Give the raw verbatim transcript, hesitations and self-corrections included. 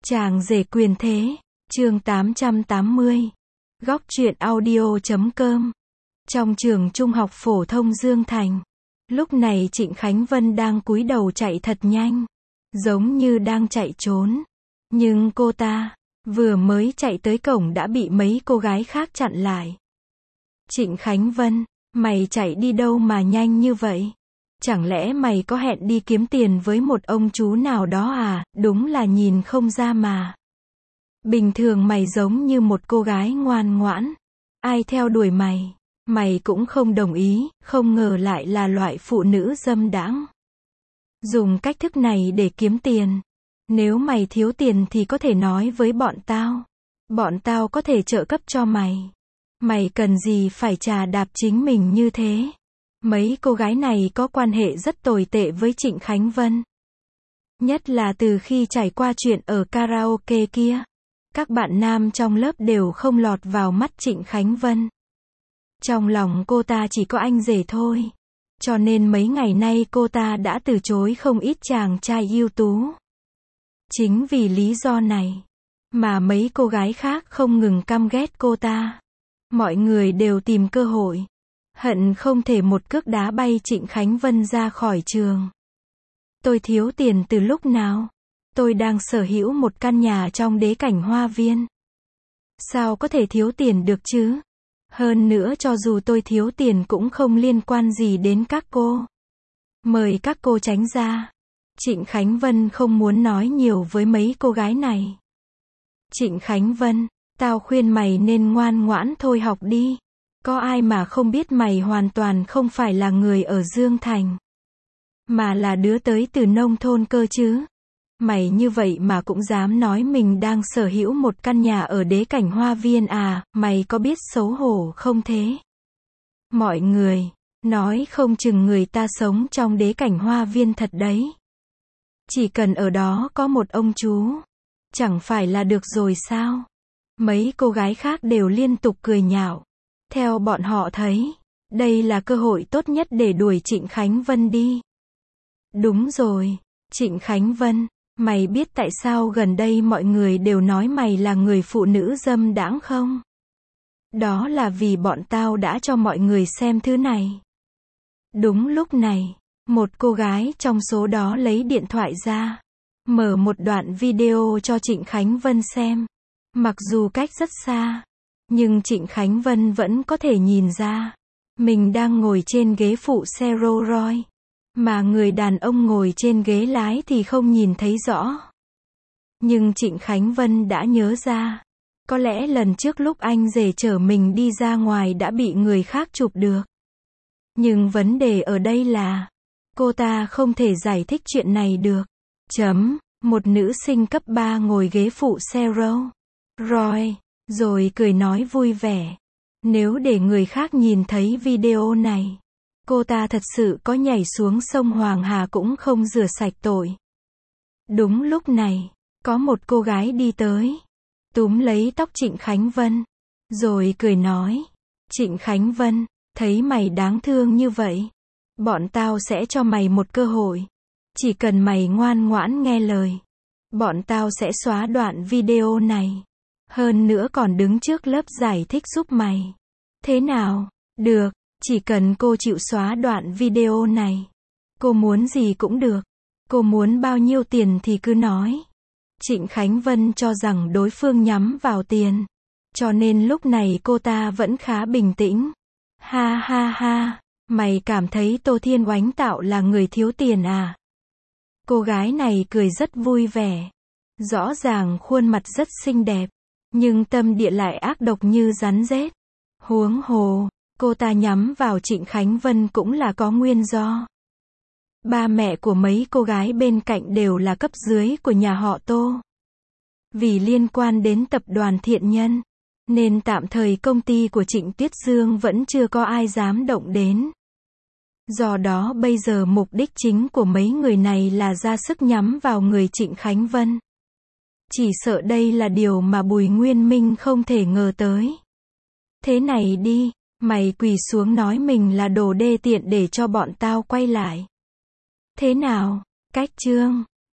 Chàng rể quyền thế, chương tám trăm tám mươi. Góc truyện audio chấm com. Trong trường trung học phổ thông Dương Thành, lúc này Trịnh Khánh Vân đang cúi đầu chạy thật nhanh, giống như đang chạy trốn. Nhưng cô ta, vừa mới chạy tới cổng đã bị mấy cô gái khác chặn lại. Trịnh Khánh Vân, mày chạy đi đâu mà nhanh như vậy? Chẳng lẽ mày có hẹn đi kiếm tiền với một ông chú nào đó à? Đúng là nhìn không ra mà. Bình thường mày giống như một cô gái ngoan ngoãn. Ai theo đuổi mày, mày cũng không đồng ý, không ngờ lại là loại phụ nữ dâm đãng. Dùng cách thức này để kiếm tiền. Nếu mày thiếu tiền thì có thể nói với bọn tao. Bọn tao có thể trợ cấp cho mày. Mày cần gì phải chà đạp chính mình như thế? Mấy cô gái này có quan hệ rất tồi tệ với Trịnh Khánh Vân. Nhất là từ khi trải qua chuyện ở karaoke kia. Các bạn nam trong lớp đều không lọt vào mắt Trịnh Khánh Vân. Trong lòng cô ta chỉ có anh rể thôi. Cho nên mấy ngày nay cô ta đã từ chối không ít chàng trai ưu tú. Chính vì lý do này mà mấy cô gái khác không ngừng căm ghét cô ta. Mọi người đều tìm cơ hội, hận không thể một cước đá bay Trịnh Khánh Vân ra khỏi trường. Tôi thiếu tiền từ lúc nào? Tôi đang sở hữu một căn nhà trong đế cảnh hoa viên. Sao có thể thiếu tiền được chứ? Hơn nữa cho dù tôi thiếu tiền cũng không liên quan gì đến các cô. Mời các cô tránh ra. Trịnh Khánh Vân không muốn nói nhiều với mấy cô gái này. Trịnh Khánh Vân, tao khuyên mày nên ngoan ngoãn thôi học đi. Có ai mà không biết mày hoàn toàn không phải là người ở Dương Thành, mà là đứa tới từ nông thôn cơ chứ. Mày như vậy mà cũng dám nói mình đang sở hữu một căn nhà ở đế cảnh hoa viên à, mày có biết xấu hổ không thế? Mọi người nói không chừng người ta sống trong đế cảnh hoa viên thật đấy. Chỉ cần ở đó có một ông chú, chẳng phải là được rồi sao? Mấy cô gái khác đều liên tục cười nhạo. Theo bọn họ thấy, đây là cơ hội tốt nhất để đuổi Trịnh Khánh Vân đi. Đúng rồi, Trịnh Khánh Vân, mày biết tại sao gần đây mọi người đều nói mày là người phụ nữ dâm đãng không? Đó là vì bọn tao đã cho mọi người xem thứ này. Đúng lúc này, một cô gái trong số đó lấy điện thoại ra, mở một đoạn video cho Trịnh Khánh Vân xem. Mặc dù cách rất xa, nhưng Trịnh Khánh Vân vẫn có thể nhìn ra. Mình đang ngồi trên ghế phụ xe Rolls Royce, mà người đàn ông ngồi trên ghế lái thì không nhìn thấy rõ. Nhưng Trịnh Khánh Vân đã nhớ ra. Có lẽ lần trước lúc anh rể chở mình đi ra ngoài đã bị người khác chụp được. Nhưng vấn đề ở đây là, cô ta không thể giải thích chuyện này được. Chấm, một nữ sinh cấp ba ngồi ghế phụ xe Rolls Royce, rồi cười nói vui vẻ. Nếu để người khác nhìn thấy video này, cô ta thật sự có nhảy xuống sông Hoàng Hà cũng không rửa sạch tội. Đúng lúc này, có một cô gái đi tới, túm lấy tóc Trịnh Khánh Vân, rồi cười nói, Trịnh Khánh Vân, thấy mày đáng thương như vậy, bọn tao sẽ cho mày một cơ hội. Chỉ cần mày ngoan ngoãn nghe lời, bọn tao sẽ xóa đoạn video này. Hơn nữa còn đứng trước lớp giải thích giúp mày. Thế nào? Được, chỉ cần cô chịu xóa đoạn video này. Cô muốn gì cũng được. Cô muốn bao nhiêu tiền thì cứ nói. Trịnh Khánh Vân cho rằng đối phương nhắm vào tiền. Cho nên lúc này cô ta vẫn khá bình tĩnh. Ha ha ha, mày cảm thấy Tô Thiên Oánh Tạo là người thiếu tiền à? Cô gái này cười rất vui vẻ. Rõ ràng khuôn mặt rất xinh đẹp, nhưng tâm địa lại ác độc như rắn rết. Huống hồ, cô ta nhắm vào Trịnh Khánh Vân cũng là có nguyên do. Ba mẹ của mấy cô gái bên cạnh đều là cấp dưới của nhà họ Tô. Vì liên quan đến tập đoàn Thiện Nhân, nên tạm thời công ty của Trịnh Tuyết Dương vẫn chưa có ai dám động đến. Do đó bây giờ mục đích chính của mấy người này là ra sức nhắm vào người Trịnh Khánh Vân. Chỉ sợ đây là điều mà Bùi Nguyên Minh không thể ngờ tới. Thế này đi, mày quỳ xuống nói mình là đồ đê tiện để cho bọn tao quay lại. Thế nào? Cách chương